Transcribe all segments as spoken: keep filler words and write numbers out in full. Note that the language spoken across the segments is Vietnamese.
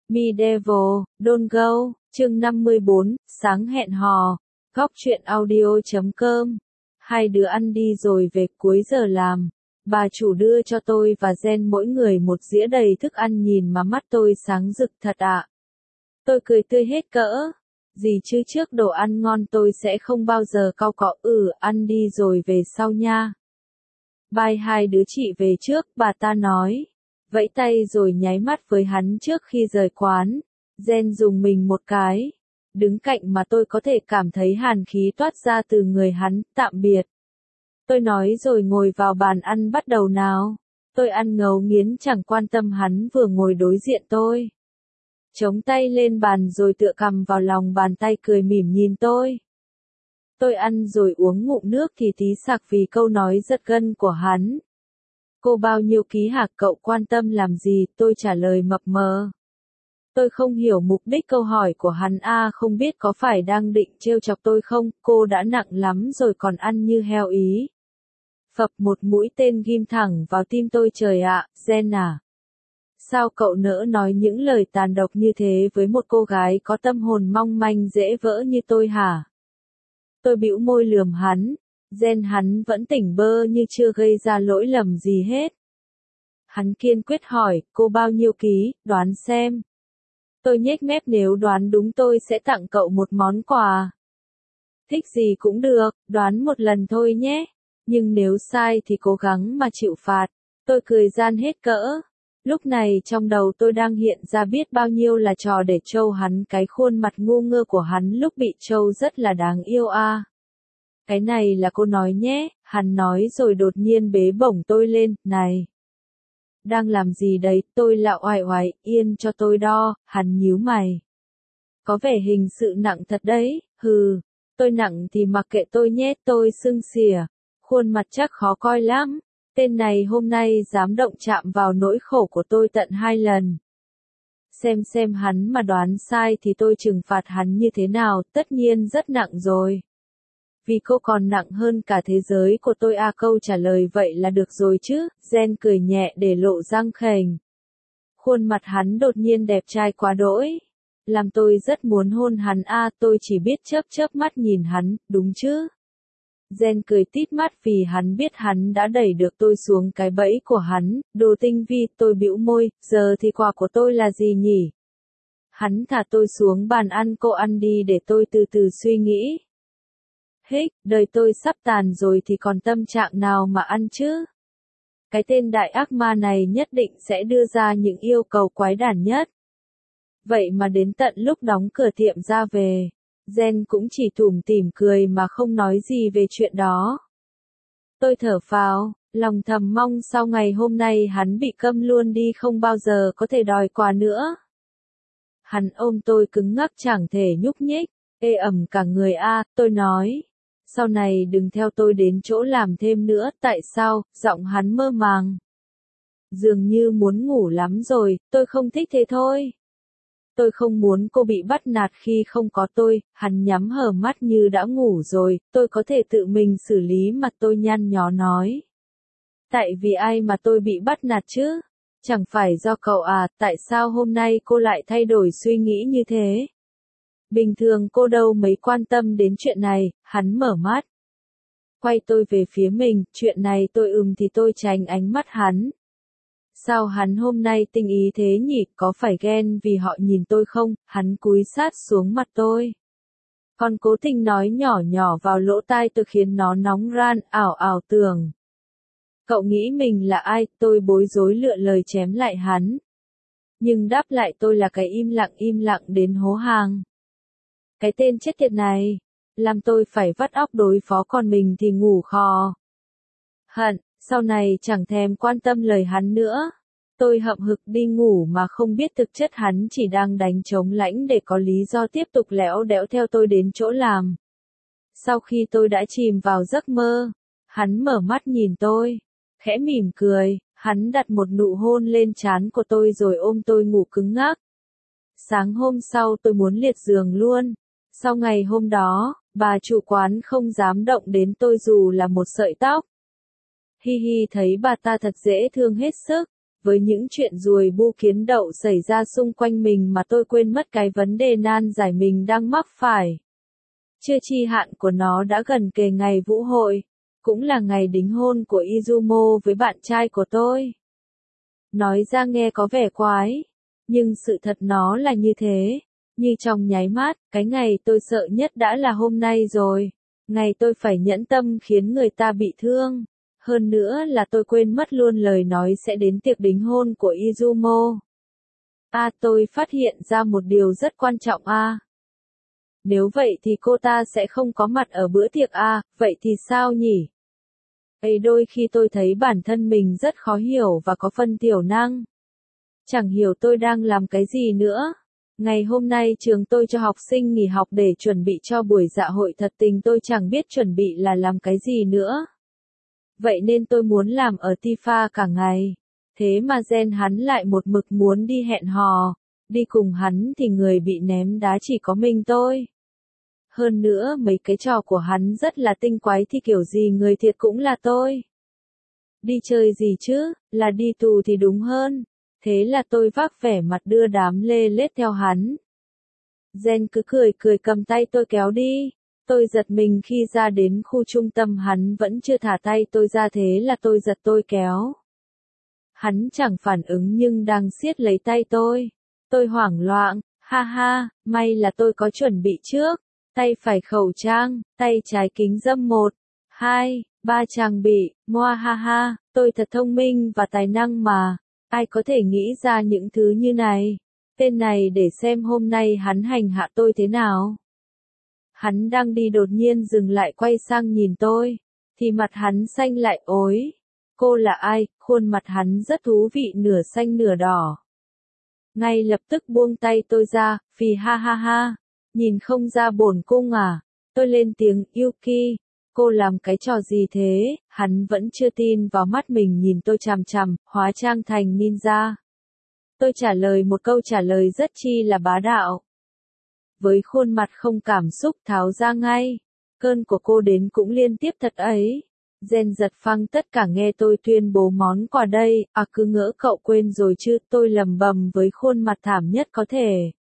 Medieval, Don't Go, chương năm mươi bốn, sáng hẹn hò, góc truyện audio chấm com. Hai đứa ăn đi rồi về cuối giờ làm. Bà chủ đưa cho tôi và Jen mỗi người một dĩa đầy thức ăn nhìn mà mắt tôi sáng rực thật ạ. Tôi cười tươi hết cỡ. Gì chứ trước đồ ăn ngon tôi sẽ không bao giờ cau cọ ừ ăn đi rồi về sau nha. Bye hai đứa chị về trước, bà ta nói. Vẫy tay rồi nháy mắt với hắn trước khi rời quán. Jen dùng mình một cái. Đứng cạnh mà tôi có thể cảm thấy hàn khí toát ra từ người hắn, tạm biệt. Tôi nói rồi ngồi vào bàn ăn bắt đầu nào. Tôi ăn ngấu nghiến chẳng quan tâm hắn vừa ngồi đối diện tôi. Chống tay lên bàn rồi tựa cằm vào lòng bàn tay cười mỉm nhìn tôi. Tôi ăn rồi uống ngụm nước thì tí sặc vì câu nói giật gân của hắn. Cô bao nhiêu ký hả cậu quan tâm làm gì, tôi trả lời mập mờ. Tôi không hiểu mục đích câu hỏi của hắn a không biết có phải đang định trêu chọc tôi không, cô đã nặng lắm rồi còn ăn như heo ý. Phập một mũi tên ghim thẳng vào tim tôi trời ạ, Jen à. Sao cậu nỡ nói những lời tàn độc như thế với một cô gái có tâm hồn mong manh dễ vỡ như tôi hả? Tôi bĩu môi lườm hắn. Jen hắn vẫn tỉnh bơ như chưa gây ra lỗi lầm gì hết. Hắn kiên quyết hỏi, cô bao nhiêu ký, đoán xem. Tôi nhếch mép nếu đoán đúng tôi sẽ tặng cậu một món quà. Thích gì cũng được, đoán một lần thôi nhé. Nhưng nếu sai thì cố gắng mà chịu phạt. Tôi cười gian hết cỡ. Lúc này trong đầu tôi đang hiện ra biết bao nhiêu là trò để trâu hắn cái khuôn mặt ngu ngơ của hắn lúc bị trâu rất là đáng yêu a. À. Cái này là cô nói nhé, hắn nói rồi đột nhiên bế bổng tôi lên, này. Đang làm gì đấy, tôi lạo oải oải, yên cho tôi đo, hắn nhíu mày. Có vẻ hình sự nặng thật đấy, hừ, tôi nặng thì mặc kệ tôi nhé, tôi sưng xỉa, khuôn mặt chắc khó coi lắm, tên này hôm nay dám động chạm vào nỗi khổ của tôi tận hai lần. Xem xem hắn mà đoán sai thì tôi trừng phạt hắn như thế nào, tất nhiên rất nặng rồi. Vì cô còn nặng hơn cả thế giới của tôi à câu trả lời vậy là được rồi chứ, Jen cười nhẹ để lộ răng khểnh. Khuôn mặt hắn đột nhiên đẹp trai quá đỗi. Làm tôi rất muốn hôn hắn a à, tôi chỉ biết chớp chớp mắt nhìn hắn, đúng chứ? Jen cười tít mắt vì hắn biết hắn đã đẩy được tôi xuống cái bẫy của hắn, đồ tinh vi, tôi bĩu môi, giờ thì quà của tôi là gì nhỉ? Hắn thả tôi xuống bàn ăn cô ăn đi để tôi từ từ suy nghĩ. Hích, đời tôi sắp tàn rồi thì còn tâm trạng nào mà ăn chứ? Cái tên đại ác ma này nhất định sẽ đưa ra những yêu cầu quái đản nhất. Vậy mà đến tận lúc đóng cửa tiệm ra về, Jen cũng chỉ tủm tỉm cười mà không nói gì về chuyện đó. Tôi thở phào, lòng thầm mong sau ngày hôm nay hắn bị câm luôn đi không bao giờ có thể đòi quà nữa. Hắn ôm tôi cứng ngắc chẳng thể nhúc nhích, ê ẩm cả người a, tôi nói. Sau này đừng theo tôi đến chỗ làm thêm nữa, tại sao, giọng hắn mơ màng. Dường như muốn ngủ lắm rồi, tôi không thích thế thôi. Tôi không muốn cô bị bắt nạt khi không có tôi, hắn nhắm hờ mắt như đã ngủ rồi, tôi có thể tự mình xử lý mặt tôi nhăn nhó nói. Tại vì ai mà tôi bị bắt nạt chứ? Chẳng phải do cậu à, tại sao hôm nay cô lại thay đổi suy nghĩ như thế? Bình thường cô đâu mấy quan tâm đến chuyện này, hắn mở mắt. Quay tôi về phía mình, chuyện này tôi ừm thì tôi tránh ánh mắt hắn. Sao hắn hôm nay tinh ý thế nhỉ, có phải ghen vì họ nhìn tôi không, hắn cúi sát xuống mặt tôi. Còn cố tình nói nhỏ nhỏ vào lỗ tai tôi khiến nó nóng ran, ảo ảo tưởng. Cậu nghĩ mình là ai, tôi bối rối lựa lời chém lại hắn. Nhưng đáp lại tôi là cái im lặng im lặng đến hố hàng. Cái tên chết tiệt này, làm tôi phải vắt óc đối phó còn mình thì ngủ khò. Hận, sau này chẳng thèm quan tâm lời hắn nữa. Tôi hậm hực đi ngủ mà không biết thực chất hắn chỉ đang đánh trống lãnh để có lý do tiếp tục lẽo đẽo theo tôi đến chỗ làm. Sau khi tôi đã chìm vào giấc mơ, hắn mở mắt nhìn tôi, khẽ mỉm cười, hắn đặt một nụ hôn lên trán của tôi rồi ôm tôi ngủ cứng ngắc. Sáng hôm sau tôi muốn liệt giường luôn. Sau ngày hôm đó, bà chủ quán không dám động đến tôi dù là một sợi tóc. Hi hi thấy bà ta thật dễ thương hết sức. Với những chuyện ruồi bu kiến đậu xảy ra xung quanh mình mà tôi quên mất cái vấn đề nan giải mình đang mắc phải. Chưa chi hạn của nó đã gần kề ngày vũ hội, cũng là ngày đính hôn của Izumo với bạn trai của tôi. Nói ra nghe có vẻ quái, nhưng sự thật nó là như thế. Như trong nháy mắt, cái ngày tôi sợ nhất đã là hôm nay rồi. Ngày tôi phải nhẫn tâm khiến người ta bị thương. Hơn nữa là tôi quên mất luôn lời nói sẽ đến tiệc đính hôn của Izumo. À, tôi phát hiện ra một điều rất quan trọng à. Nếu vậy thì cô ta sẽ không có mặt ở bữa tiệc à, vậy thì sao nhỉ? Ấy đôi khi tôi thấy bản thân mình rất khó hiểu và có phân thiểu năng. Chẳng hiểu tôi đang làm cái gì nữa. Ngày hôm nay trường tôi cho học sinh nghỉ học để chuẩn bị cho buổi dạ hội thật tình tôi chẳng biết chuẩn bị là làm cái gì nữa. Vậy nên tôi muốn làm ở Tifa cả ngày. Thế mà Gen hắn lại một mực muốn đi hẹn hò. Đi cùng hắn thì người bị ném đá chỉ có mình tôi. Hơn nữa mấy cái trò của hắn rất là tinh quái thì kiểu gì người thiệt cũng là tôi. Đi chơi gì chứ, là đi tù thì đúng hơn. Thế là tôi vác vẻ mặt đưa đám lê lết theo hắn. Gen cứ cười cười cầm tay tôi kéo đi. Tôi giật mình khi ra đến khu trung tâm hắn vẫn chưa thả tay tôi ra thế là tôi giật tôi kéo. Hắn chẳng phản ứng nhưng đang siết lấy tay tôi. Tôi hoảng loạn, ha ha, may là tôi có chuẩn bị trước. Tay phải khẩu trang, tay trái kính râm một, hai, ba trang bị, moa ha ha, tôi thật thông minh và tài năng mà. Ai có thể nghĩ ra những thứ như này? Tên này để xem hôm nay hắn hành hạ tôi thế nào. Hắn đang đi đột nhiên dừng lại quay sang nhìn tôi. Thì mặt hắn xanh lại ối. Cô là ai? Khuôn mặt hắn rất thú vị nửa xanh nửa đỏ. Ngay lập tức buông tay tôi ra, phì ha ha ha. Nhìn không ra bổn cung à? Tôi lên tiếng, Yuki. Cô làm cái trò gì thế? Hắn vẫn chưa tin vào mắt mình nhìn tôi chằm chằm, hóa trang thành ninja. Tôi trả lời một câu trả lời rất chi là bá đạo. Với khuôn mặt không cảm xúc tháo ra ngay. Cơn của cô đến cũng liên tiếp thật ấy. Gen giật phăng tất cả nghe tôi tuyên bố món quà đây, à cứ ngỡ cậu quên rồi chứ, tôi lầm bầm với khuôn mặt thảm nhất có thể.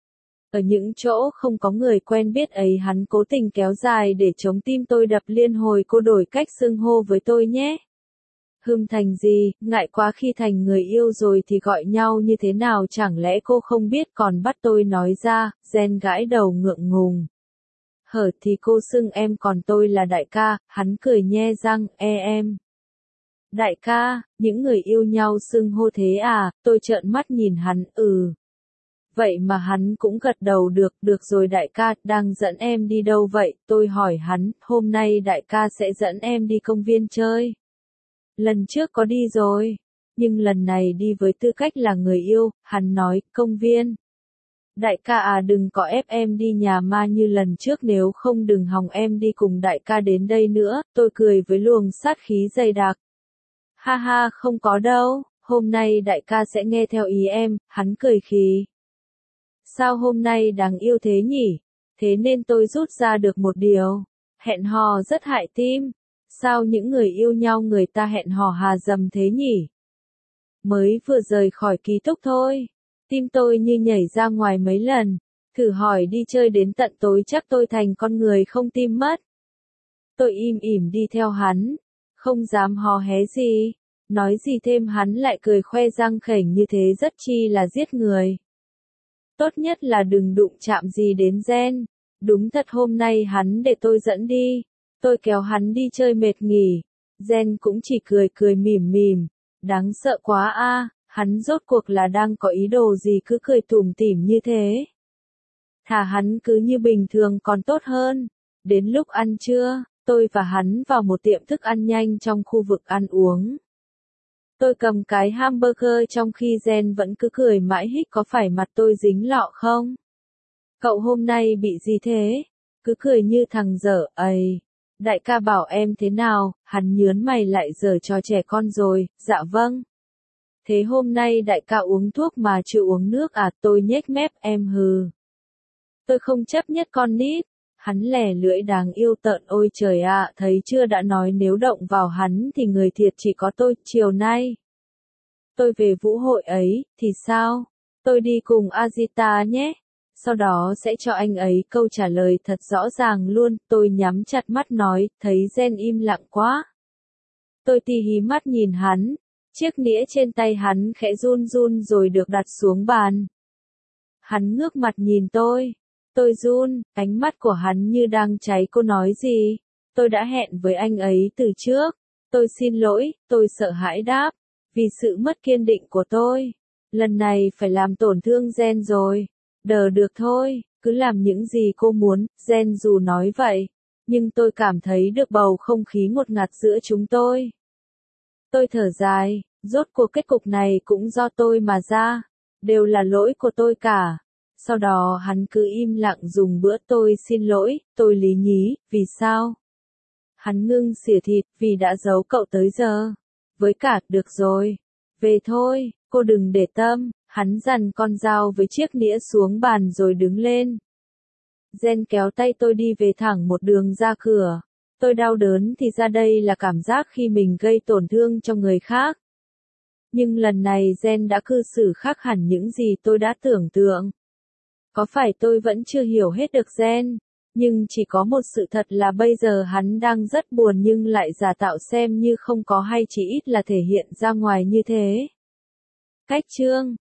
Ở những chỗ không có người quen biết ấy hắn cố tình kéo dài để chống tim tôi đập liên hồi cô đổi cách xưng hô với tôi nhé. Hưng thành gì, ngại quá khi thành người yêu rồi thì gọi nhau như thế nào chẳng lẽ cô không biết còn bắt tôi nói ra, Gen gãi đầu ngượng ngùng. Hở thì cô xưng em còn tôi là đại ca, hắn cười nhe răng, e em. Đại ca, những người yêu nhau xưng hô thế à, tôi trợn mắt nhìn hắn, ừ. Vậy mà hắn cũng gật đầu được, được rồi đại ca, đang dẫn em đi đâu vậy, tôi hỏi hắn, hôm nay đại ca sẽ dẫn em đi công viên chơi. Lần trước có đi rồi, nhưng lần này đi với tư cách là người yêu, hắn nói, công viên. Đại ca à đừng có ép em đi nhà ma như lần trước nếu không đừng hòng em đi cùng đại ca đến đây nữa, tôi cười với luồng sát khí dày đặc. Ha ha không có đâu, hôm nay đại ca sẽ nghe theo ý em, hắn cười khì. Sao hôm nay đáng yêu thế nhỉ? Thế nên tôi rút ra được một điều. Hẹn hò rất hại tim. Sao những người yêu nhau người ta hẹn hò hà dầm thế nhỉ? Mới vừa rời khỏi ký túc thôi. Tim tôi như nhảy ra ngoài mấy lần. Thử hỏi đi chơi đến tận tối chắc tôi thành con người không tim mất. Tôi im ỉm đi theo hắn. Không dám hò hé gì. Nói gì thêm hắn lại cười khoe răng khểnh như thế rất chi là giết người. Tốt nhất là đừng đụng chạm gì đến Gen. Đúng thật hôm nay hắn để tôi dẫn đi. Tôi kéo hắn đi chơi mệt nghỉ. Gen cũng chỉ cười cười mỉm mỉm. Đáng sợ quá a, hắn rốt cuộc là đang có ý đồ gì cứ cười tủm tỉm như thế. Thả hắn cứ như bình thường còn tốt hơn. Đến lúc ăn trưa, tôi và hắn vào một tiệm thức ăn nhanh trong khu vực ăn uống. Tôi cầm cái hamburger trong khi Gen vẫn cứ cười mãi hích có phải mặt tôi dính lọ không? Cậu hôm nay bị gì thế? Cứ cười như thằng dở ấy. Đại ca bảo em thế nào? Hắn nhớn mày lại giở trò trẻ con rồi, dạ vâng. Thế hôm nay đại ca uống thuốc mà chưa uống nước à? Tôi nhếch mép em hừ. Tôi không chấp nhất con nít. Hắn lẻ lưỡi đáng yêu tợn ôi trời ạ, à, thấy chưa đã nói nếu động vào hắn thì người thiệt chỉ có tôi, chiều nay. tôi về vũ hội ấy, thì sao? Tôi đi cùng Azita nhé. Sau đó sẽ cho anh ấy câu trả lời thật rõ ràng luôn, tôi nhắm chặt mắt nói, thấy Gen im lặng quá. Tôi tì hí mắt nhìn hắn, chiếc nĩa trên tay hắn khẽ run run rồi được đặt xuống bàn. Hắn ngước mặt nhìn tôi, tôi run, ánh mắt của hắn như đang cháy. Cô nói gì? Tôi đã hẹn với anh ấy từ trước. Tôi xin lỗi, tôi sợ hãi đáp, vì sự mất kiên định của tôi. Lần này phải làm tổn thương Gen rồi. Đờ được thôi, cứ làm những gì cô muốn, Gen dù nói vậy. Nhưng tôi cảm thấy được bầu không khí ngột ngạt giữa chúng tôi. Tôi thở dài, rốt cuộc kết cục này cũng do tôi mà ra. Đều là lỗi của tôi cả. Sau đó hắn cứ im lặng dùng bữa tôi xin lỗi, tôi lý nhí, vì sao? Hắn ngưng xỉa thịt, vì đã giấu cậu tới giờ. Với cả, được rồi. Về thôi, cô đừng để tâm. Hắn dằn con dao với chiếc nĩa xuống bàn rồi đứng lên. Gen kéo tay tôi đi về thẳng một đường ra cửa. Tôi đau đớn thì ra đây là cảm giác khi mình gây tổn thương cho người khác. Nhưng lần này Gen đã cư xử khác hẳn những gì tôi đã tưởng tượng. Có phải tôi vẫn chưa hiểu hết được Gen? Nhưng chỉ có một sự thật là bây giờ hắn đang rất buồn nhưng lại giả tạo xem như không có hay chỉ ít là thể hiện ra ngoài như thế. Cách chương